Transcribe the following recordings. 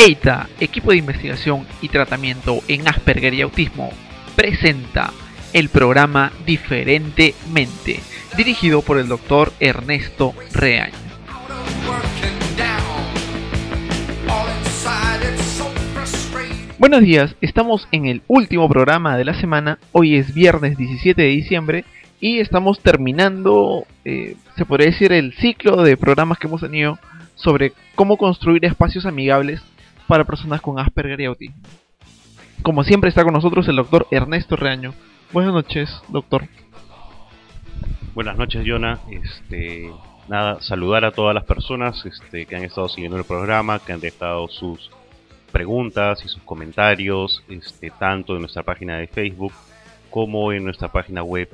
EITA, Equipo de Investigación y Tratamiento en Asperger y Autismo, presenta el programa Diferentemente, dirigido por el Dr. Ernesto Reaño. Buenos días, estamos en el último programa de la semana. Hoy es viernes 17 de diciembre y estamos terminando, se podría decir, el ciclo de programas que hemos tenido sobre cómo construir espacios amigables para personas con Asperger y autismo. Como siempre está con nosotros el doctor Ernesto Reaño. Buenas noches, doctor. Buenas noches, Jonah. Saludar a todas las personas que han estado siguiendo el programa, que han dejado sus preguntas y sus comentarios, tanto en nuestra página de Facebook como en nuestra página web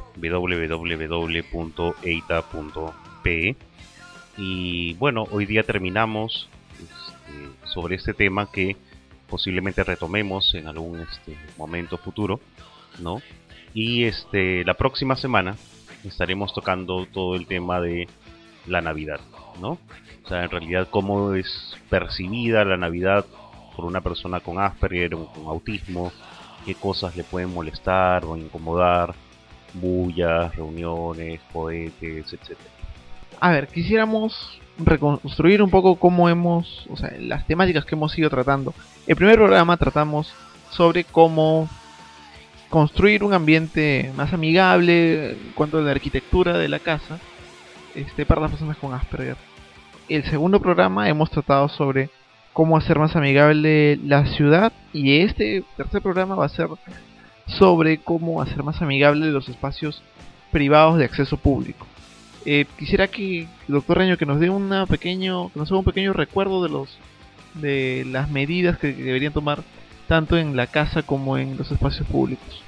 www.eita.pe. Y bueno, hoy día terminamos sobre este tema que posiblemente retomemos en algún momento futuro, ¿no? Y la próxima semana estaremos tocando todo el tema de la Navidad, ¿no? O sea, en realidad cómo es percibida la Navidad por una persona con Asperger o con autismo, qué cosas le pueden molestar o incomodar, bullas, reuniones, cohetes, etc. A ver, quisiéramos reconstruir un poco las temáticas que hemos ido tratando. El primer programa tratamos sobre cómo construir un ambiente más amigable en cuanto a la arquitectura de la casa para las personas con Asperger. El segundo programa hemos tratado sobre cómo hacer más amigable la ciudad, y este tercer programa va a ser sobre cómo hacer más amigable los espacios privados de acceso público. Quisiera que el doctor Reaño que nos dé un pequeño recuerdo de las medidas que deberían tomar tanto en la casa como en los espacios públicos.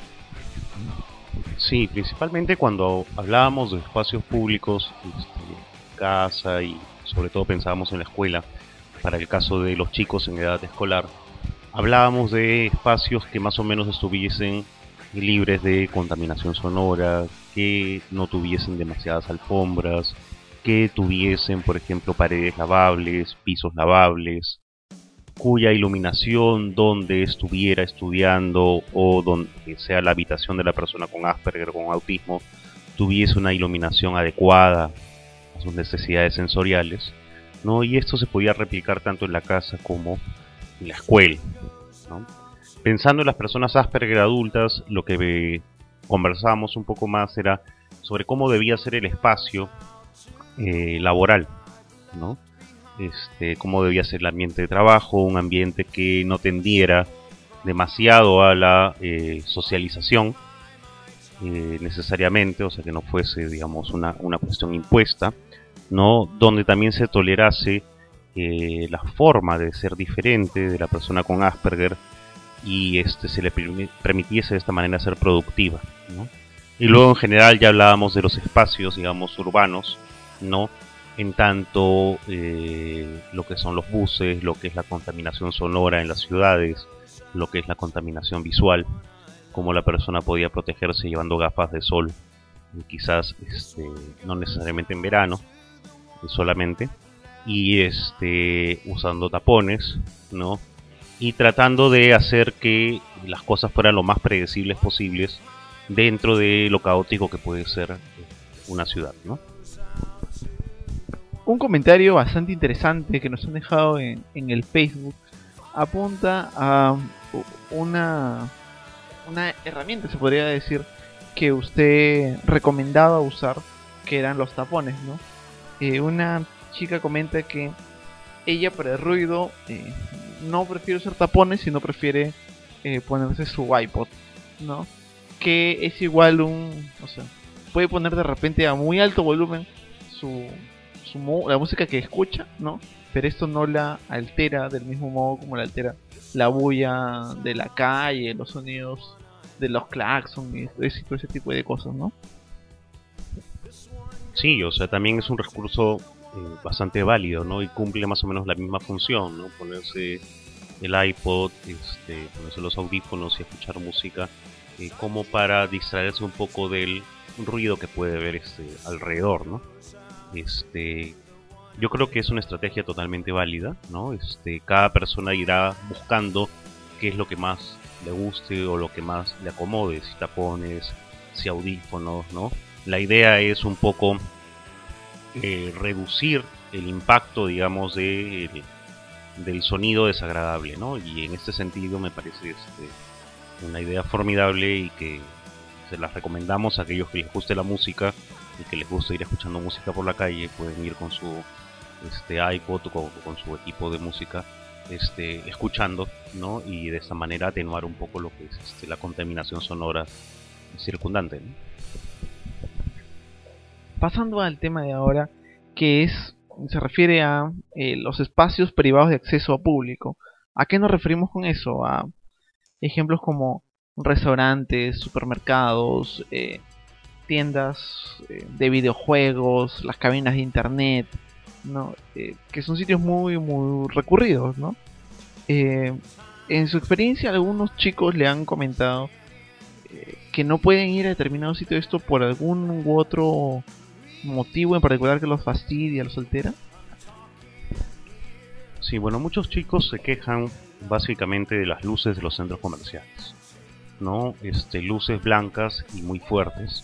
Sí, principalmente cuando hablábamos de espacios públicos, casa, y sobre todo pensábamos en la escuela, para el caso de los chicos en edad escolar, hablábamos de espacios que más o menos estuviesen libres de contaminación sonora, que no tuviesen demasiadas alfombras, que tuviesen, por ejemplo, paredes lavables, pisos lavables, cuya iluminación donde estuviera estudiando o donde sea la habitación de la persona con Asperger o con autismo tuviese una iluminación adecuada a sus necesidades sensoriales, ¿no? Y esto se podía replicar tanto en la casa como en la escuela, ¿no? Pensando en las personas Asperger adultas, lo que conversábamos un poco más era sobre cómo debía ser el espacio laboral, ¿no? Cómo debía ser el ambiente de trabajo, un ambiente que no tendiera demasiado a la socialización necesariamente, o sea, que no fuese, digamos, una cuestión impuesta, ¿no? Donde también se tolerase la forma de ser diferente de la persona con Asperger y se le permitiese de esta manera ser productiva, ¿no? Y luego en general ya hablábamos de los espacios, digamos, urbanos, ¿no? En tanto lo que son los buses, lo que es la contaminación sonora en las ciudades, lo que es la contaminación visual, cómo la persona podía protegerse llevando gafas de sol, y quizás no necesariamente en verano, solamente, y usando tapones, ¿no? Y tratando de hacer que las cosas fueran lo más predecibles posibles dentro de lo caótico que puede ser una ciudad, ¿no? Un comentario bastante interesante que nos han dejado en el Facebook apunta a una herramienta, se podría decir, que usted recomendaba usar, que eran los tapones, ¿no? Una chica comenta que ella para el ruido no prefiere usar tapones, sino prefiere ponerse su iPod, ¿no? Que es igual puede poner de repente a muy alto volumen la música que escucha, ¿no? Pero esto no la altera del mismo modo como la altera la bulla de la calle, los sonidos de los claxons y ese tipo de cosas, ¿no? Sí, o sea, también es un recurso bastante válido, ¿no? Y cumple más o menos la misma función, ¿no? Ponerse el iPod, ponerse los audífonos y escuchar música, como para distraerse un poco del ruido que puede haber alrededor, ¿no? Yo creo que es una estrategia totalmente válida, ¿no? Cada persona irá buscando qué es lo que más le guste o lo que más le acomode, si tapones, si audífonos, ¿no? La idea es un poco reducir el impacto, digamos, del sonido desagradable, ¿no? Y en este sentido me parece una idea formidable y que se las recomendamos a aquellos que les guste la música y que les guste ir escuchando música por la calle. Pueden ir con su iPod o con su equipo de música escuchando, ¿no? Y de esta manera atenuar un poco lo que es la contaminación sonora circundante, ¿no? Pasando al tema de ahora, que se refiere a los espacios privados de acceso a público. ¿A qué nos referimos con eso? A ejemplos como restaurantes, supermercados, tiendas de videojuegos, las cabinas de internet, ¿no? Que son sitios muy recurridos, ¿no? En su experiencia, algunos chicos le han comentado que no pueden ir a determinado sitio de esto por algún u otro motivo en particular que los fastidia, los altera. Sí, bueno, muchos chicos se quejan básicamente de las luces de los centros comerciales, ¿no? Luces blancas y muy fuertes.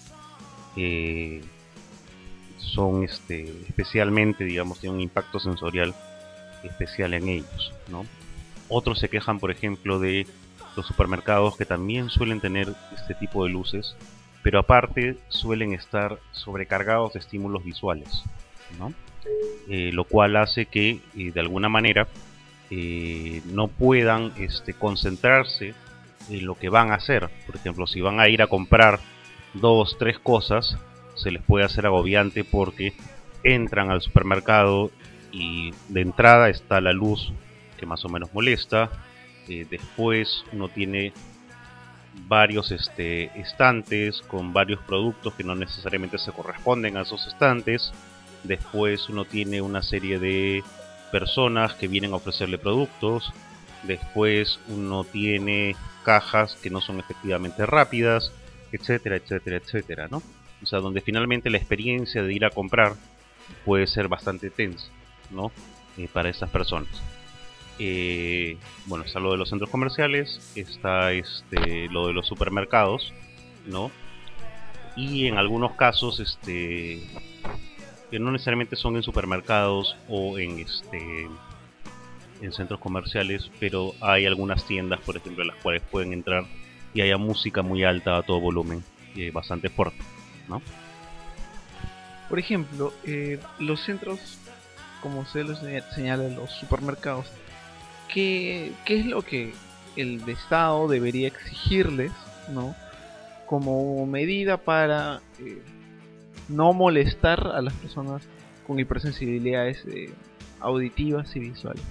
Son especialmente, digamos, tienen un impacto sensorial especial en ellos, ¿no? Otros se quejan, por ejemplo, de los supermercados, que también suelen tener este tipo de luces, pero aparte suelen estar sobrecargados de estímulos visuales, ¿no? Lo cual hace que de alguna manera no puedan concentrarse en lo que van a hacer. Por ejemplo, si van a ir a comprar 2, 3 cosas, se les puede hacer agobiante porque entran al supermercado y de entrada está la luz que más o menos molesta. Después uno tiene varios estantes con varios productos que no necesariamente se corresponden a esos estantes. Después uno tiene una serie de personas que vienen a ofrecerle productos. Después uno tiene cajas que no son efectivamente rápidas, etcétera, etcétera, etcétera, ¿no? O sea, donde finalmente la experiencia de ir a comprar puede ser bastante tensa, ¿no? Para estas personas. Bueno, está lo de los centros comerciales, está lo de los supermercados, ¿no? Y en algunos casos, que no necesariamente son en supermercados o en centros comerciales, pero hay algunas tiendas, por ejemplo, en las cuales pueden entrar y haya música muy alta a todo volumen, bastante fuerte, ¿no? Por ejemplo, los centros, como se los señala, los supermercados, ¿qué es lo que el Estado debería exigirles, ¿no? Como medida para no molestar a las personas con hipersensibilidades auditivas y visuales?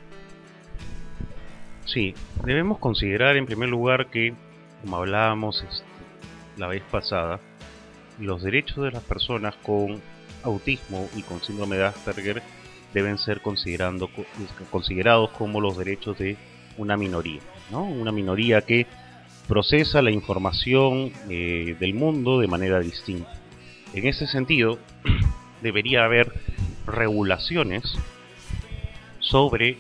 Sí, debemos considerar en primer lugar que, como hablábamos la vez pasada, los derechos de las personas con autismo y con síndrome de Asperger deben ser considerados como los derechos de una minoría, ¿no? Una minoría que procesa la información del mundo de manera distinta. En ese sentido, debería haber regulaciones sobre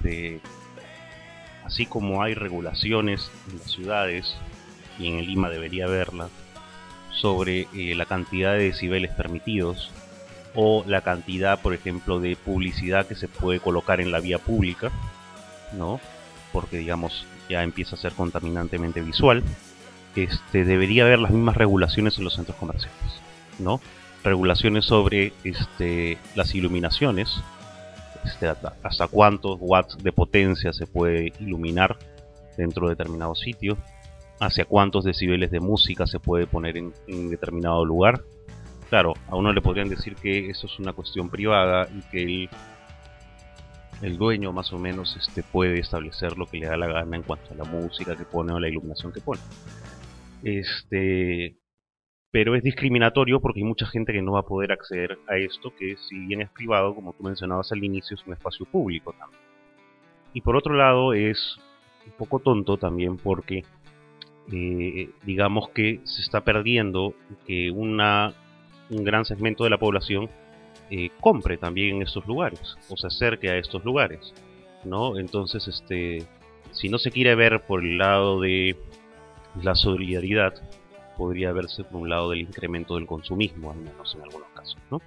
así como hay regulaciones en las ciudades, y en Lima debería haberlas, sobre la cantidad de decibeles permitidos o la cantidad, por ejemplo, de publicidad que se puede colocar en la vía pública, ¿no? Porque, digamos, ya empieza a ser contaminantemente visual. Debería haber las mismas regulaciones en los centros comerciales, ¿no? Regulaciones sobre las iluminaciones, hasta cuántos watts de potencia se puede iluminar dentro de determinado sitio, hacia cuántos decibeles de música se puede poner en determinado lugar. Claro, a uno le podrían decir que eso es una cuestión privada y que el dueño más o menos puede establecer lo que le da la gana en cuanto a la música que pone o la iluminación que pone. Pero es discriminatorio porque hay mucha gente que no va a poder acceder a esto, que si bien es privado, como tú mencionabas al inicio, es un espacio público también. Y por otro lado es un poco tonto también porque digamos que se está perdiendo que un gran segmento de la población compre también en estos lugares o se acerque a estos lugares, ¿no? Entonces, si no se quiere ver por el lado de la solidaridad, podría verse por un lado del incremento del consumismo, al menos en algunos casos, ¿no?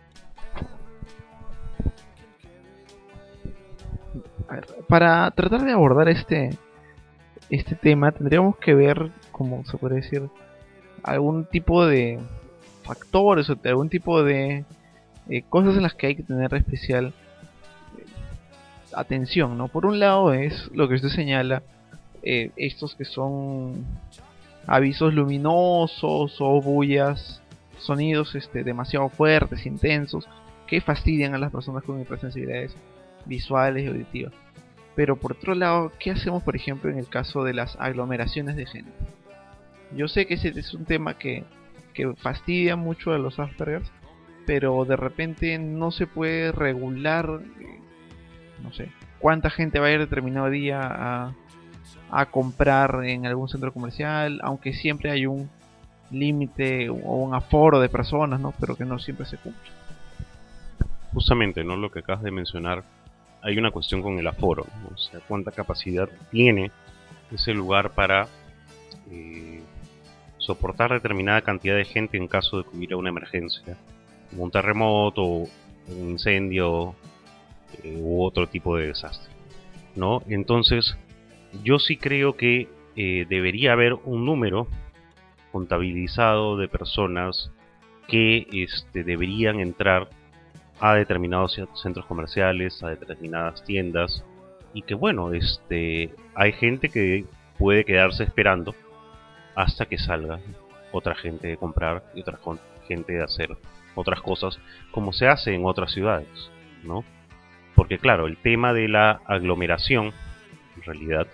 A ver, para tratar de abordar este tema, tendríamos que ver, como se puede decir, algún tipo de factores o algún tipo de cosas en las que hay que tener especial atención, ¿no? Por un lado es lo que usted señala, estos que son avisos luminosos o bullas, sonidos demasiado fuertes, intensos, que fastidian a las personas con hipersensibilidades visuales y auditivas. Pero por otro lado, ¿qué hacemos por ejemplo en el caso de las aglomeraciones de gente? Yo sé que ese es un tema que fastidia mucho a los Aspergers, pero de repente no se puede regular, no sé, cuánta gente va a ir determinado día a comprar en algún centro comercial, aunque siempre hay un límite o un aforo de personas, ¿no? Pero que no siempre se cumple. Justamente, ¿no? Lo que acabas de mencionar, hay una cuestión con el aforo, ¿no? O sea, cuánta capacidad tiene ese lugar para soportar determinada cantidad de gente en caso de que hubiera una emergencia, como un terremoto, un incendio u otro tipo de desastre, ¿no? Entonces, yo sí creo que debería haber un número contabilizado de personas que deberían entrar a determinados centros comerciales, a determinadas tiendas, y que bueno, hay gente que puede quedarse esperando hasta que salga otra gente de comprar y otra gente de hacer otras cosas, como se hace en otras ciudades, ¿no? Porque claro, el tema de la aglomeración, en realidad,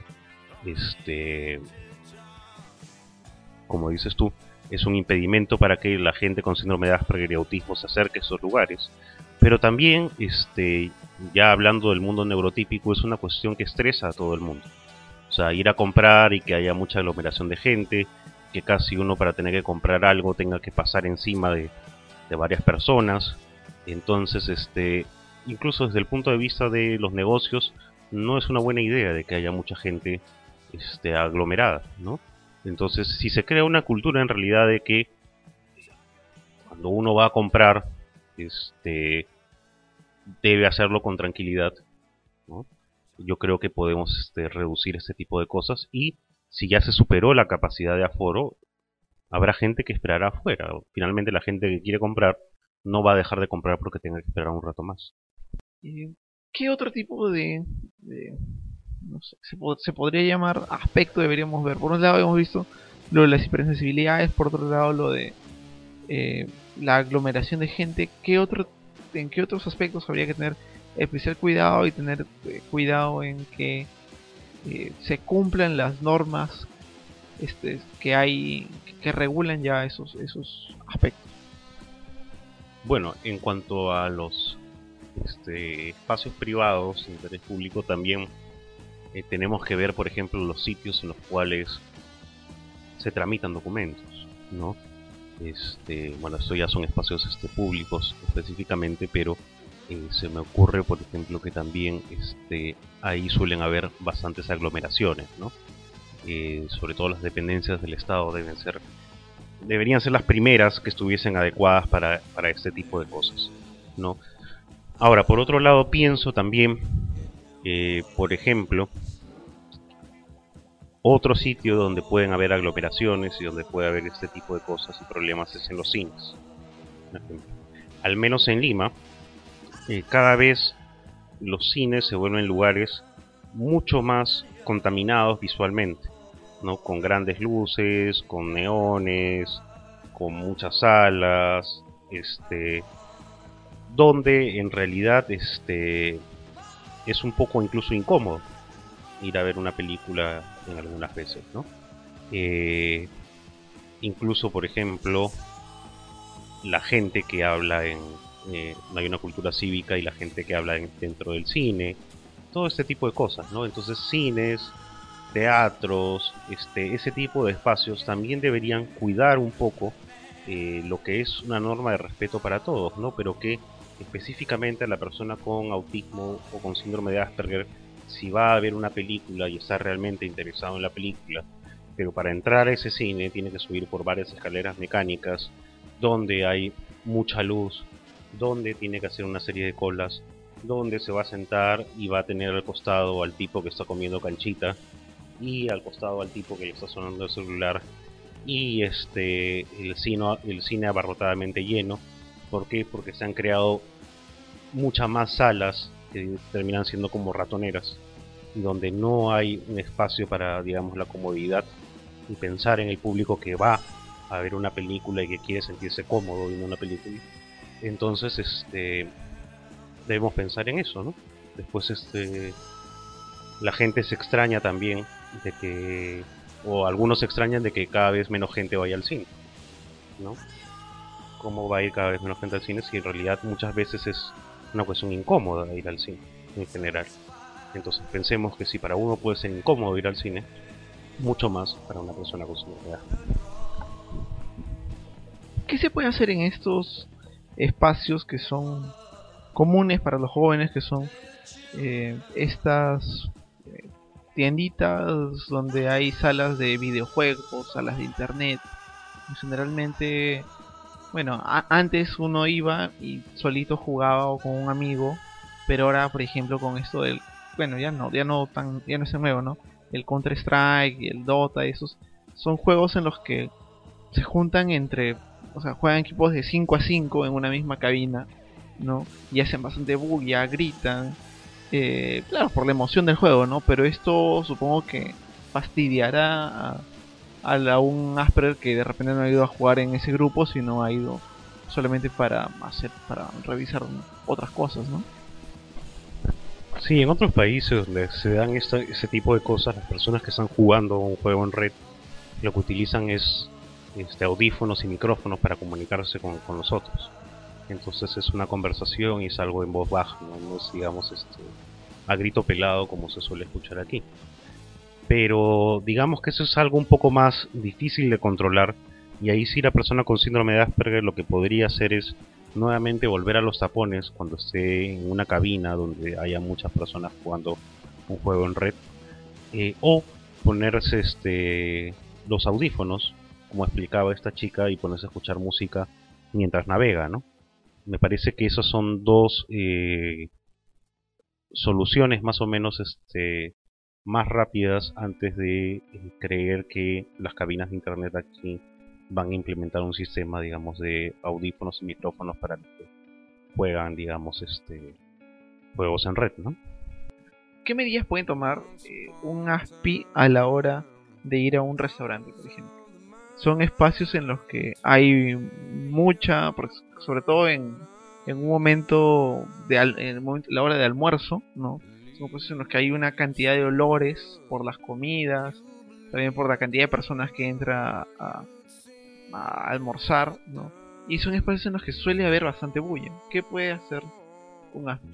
como dices tú, es un impedimento para que la gente con síndrome de Asperger y autismo se acerque a esos lugares. Pero también, ya hablando del mundo neurotípico, es una cuestión que estresa a todo el mundo. O sea, ir a comprar y que haya mucha aglomeración de gente, que casi uno para tener que comprar algo tenga que pasar encima de varias personas. Entonces, incluso desde el punto de vista de los negocios, no es una buena idea de que haya mucha gente aglomerada, ¿no? Entonces, si se crea una cultura en realidad de que cuando uno va a comprar, debe hacerlo con tranquilidad, ¿no? Yo creo que podemos reducir este tipo de cosas, y si ya se superó la capacidad de aforo, habrá gente que esperará afuera. Finalmente la gente que quiere comprar no va a dejar de comprar porque tenga que esperar un rato más. ¿Qué otro tipo no sé, se podría llamar aspecto deberíamos ver? Por un lado hemos visto lo de las hipersensibilidades, por otro lado lo de la aglomeración de gente. ¿En qué otros aspectos habría que tener especial cuidado y tener cuidado en que se cumplan las normas que hay que regulan ya esos aspectos? Bueno, en cuanto a los espacios privados de interés público, también tenemos que ver, por ejemplo, los sitios en los cuales se tramitan documentos, ¿no? Bueno, esto ya son espacios públicos específicamente, pero se me ocurre, por ejemplo, que también ahí suelen haber bastantes aglomeraciones, ¿no? Sobre todo las dependencias del Estado deberían ser las primeras que estuviesen adecuadas para este tipo de cosas, ¿no? Ahora, por otro lado, pienso también, por ejemplo, otro sitio donde pueden haber aglomeraciones y donde puede haber este tipo de cosas y problemas es en los cines. Al menos en Lima, cada vez los cines se vuelven lugares mucho más contaminados visualmente, ¿no? Con grandes luces, con neones, con muchas salas, donde en realidad es un poco incluso incómodo ir a ver una película en algunas veces, ¿no? Incluso, por ejemplo, la gente que habla no hay una cultura cívica, y la gente que habla dentro del cine, todo este tipo de cosas, ¿no? Entonces, cines, teatros, ese tipo de espacios también deberían cuidar un poco lo que es una norma de respeto para todos, ¿no? Pero que específicamente a la persona con autismo o con síndrome de Asperger, si va a ver una película y está realmente interesado en la película, pero para entrar a ese cine tiene que subir por varias escaleras mecánicas, donde hay mucha luz, donde tiene que hacer una serie de colas, donde se va a sentar y va a tener al costado al tipo que está comiendo canchita, y al costado al tipo que le está sonando el celular, y el cine abarrotadamente lleno. ¿Por qué? Porque se han creado muchas más salas que terminan siendo como ratoneras, donde no hay un espacio para, digamos, la comodidad y pensar en el público que va a ver una película y que quiere sentirse cómodo viendo una película. Entonces, debemos pensar en eso, ¿no? Después, la gente se extraña también de que, o algunos se extrañan de que cada vez menos gente vaya al cine, ¿no? ¿Cómo va a ir cada vez menos gente al cine si en realidad muchas veces es una cuestión incómoda ir al cine en general? Entonces pensemos que si para uno puede ser incómodo ir al cine, mucho más para una persona con síndrome de Asperger. ¿Qué se puede hacer en estos espacios que son comunes para los jóvenes, que son estas tienditas donde hay salas de videojuegos, salas de internet? Generalmente, bueno, antes uno iba y solito jugaba o con un amigo, pero ahora, por ejemplo, con esto del, bueno, ya no es nuevo, ¿no? El Counter Strike y el Dota, esos son juegos en los que se juntan entre, o sea, juegan equipos de 5 a 5 en una misma cabina, ¿no? Y hacen bastante bulla, gritan, claro, por la emoción del juego, ¿no? Pero esto supongo que fastidiará a un Asperger que de repente no ha ido a jugar en ese grupo, sino ha ido solamente para revisar otras cosas, ¿no? Sí, en otros países donde se dan ese tipo de cosas, las personas que están jugando un juego en red, lo que utilizan es audífonos y micrófonos para comunicarse con los otros. Entonces es una conversación y es algo en voz baja, no es, digamos, a grito pelado como se suele escuchar aquí. Pero digamos que eso es algo un poco más difícil de controlar, y ahí sí la persona con síndrome de Asperger lo que podría hacer es nuevamente volver a los tapones cuando esté en una cabina donde haya muchas personas jugando un juego en red, o ponerse los audífonos, como explicaba esta chica, y ponerse a escuchar música mientras navega, ¿no? Me parece que esas son dos soluciones más o menos más rápidas antes de creer que las cabinas de internet aquí van a implementar un sistema, digamos, de audífonos y micrófonos para los que juegan, digamos, juegos en red, ¿no? ¿Qué medidas pueden tomar un ASPI a la hora de ir a un restaurante, por ejemplo? Son espacios en los que hay mucha, sobre todo en un momento la hora de almuerzo, ¿no? Son espacios en los que hay una cantidad de olores por las comidas, también por la cantidad de personas que entra a almorzar, ¿no? Y son espacios en los que suele haber bastante bulla. ¿Qué puede hacer un ASPI?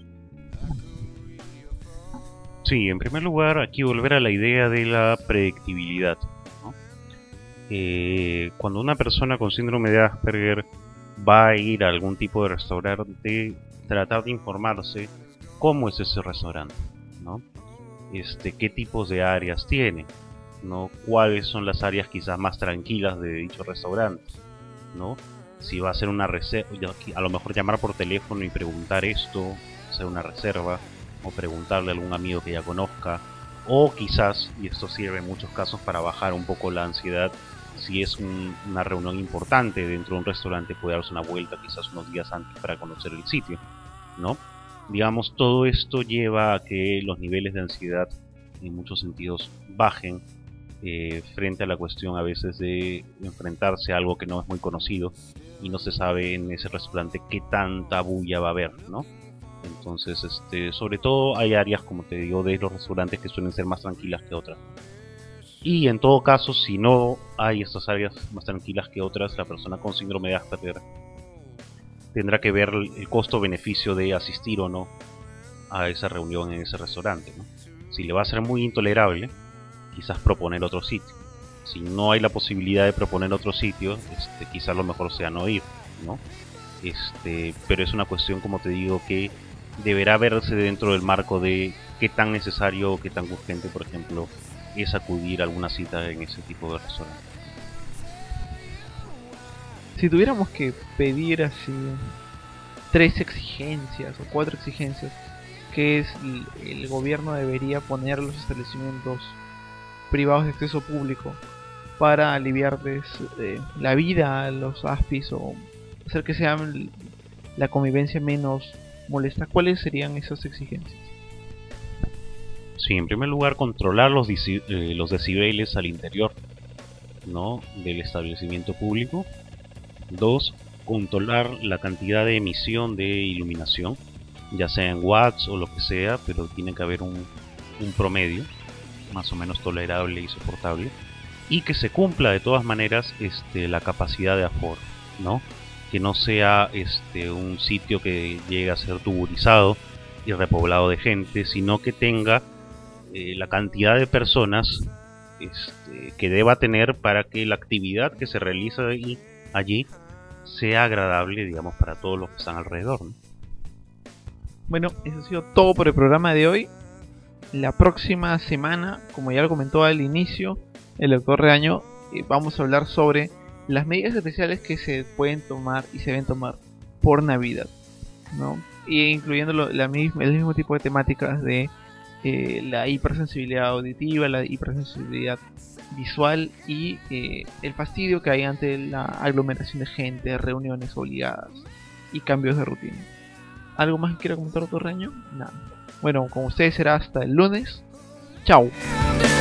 Sí, en primer lugar, aquí volver a la idea de la predictibilidad, ¿no? Cuando una persona con síndrome de Asperger va a ir a algún tipo de restaurante, tratar de informarse cómo es ese restaurante, ¿no? Qué tipos de áreas tiene, ¿no? Cuáles son las áreas quizás más tranquilas de dicho restaurante, ¿no? Si va a hacer una reserva, a lo mejor llamar por teléfono y preguntar esto, hacer una reserva, o preguntarle a algún amigo que ya conozca, o quizás, y esto sirve en muchos casos para bajar un poco la ansiedad, si es una reunión importante dentro de un restaurante, puede darse una vuelta quizás unos días antes para conocer el sitio, ¿no? Digamos, todo esto lleva a que los niveles de ansiedad en muchos sentidos bajen, frente a la cuestión a veces de enfrentarse a algo que no es muy conocido y no se sabe en ese restaurante qué tanta bulla va a haber, ¿no? Entonces, sobre todo hay áreas, como te digo, de los restaurantes que suelen ser más tranquilas que otras. Y en todo caso, si no hay estas áreas más tranquilas que otras, la persona con síndrome de Asperger tendrá que ver el costo-beneficio de asistir o no a esa reunión en ese restaurante, ¿no? Si le va a ser muy intolerable, quizás proponer otro sitio. Si no hay la posibilidad de proponer otro sitio, quizás lo mejor sea no ir, ¿no? pero es una cuestión, como te digo, que deberá verse dentro del marco de qué tan necesario o qué tan urgente, por ejemplo, es acudir a alguna cita en ese tipo de restaurante. Si tuviéramos que pedir así 3 exigencias o 4 exigencias que el gobierno debería poner a los establecimientos privados de acceso público para aliviarles la vida a los ASPIs o hacer que sea la convivencia menos molesta, ¿cuáles serían esas exigencias? Sí, en primer lugar, controlar los decibeles al interior, ¿no?, del establecimiento público. 2, controlar la cantidad de emisión de iluminación, ya sea en watts o lo que sea, pero tiene que haber un promedio más o menos tolerable y soportable, y que se cumpla de todas maneras la capacidad de aforo, ¿no? Que no sea un sitio que llegue a ser tuburizado y repoblado de gente, sino que tenga la cantidad de personas que deba tener para que la actividad que se realiza allí sea agradable, digamos, para todos los que están alrededor, ¿no? Bueno, eso ha sido todo por el programa de hoy. La próxima semana, como ya lo comentó al inicio el doctor Reaño, vamos a hablar sobre las medidas especiales que se pueden tomar y se deben tomar por Navidad, ¿no? Y incluyendo el mismo tipo de temáticas de la hipersensibilidad auditiva, la hipersensibilidad visual y el fastidio que hay ante la aglomeración de gente, reuniones obligadas y cambios de rutina. ¿Algo más que quiera comentar, doctor Reaño? Nada. Bueno, con ustedes será hasta el lunes. Chao.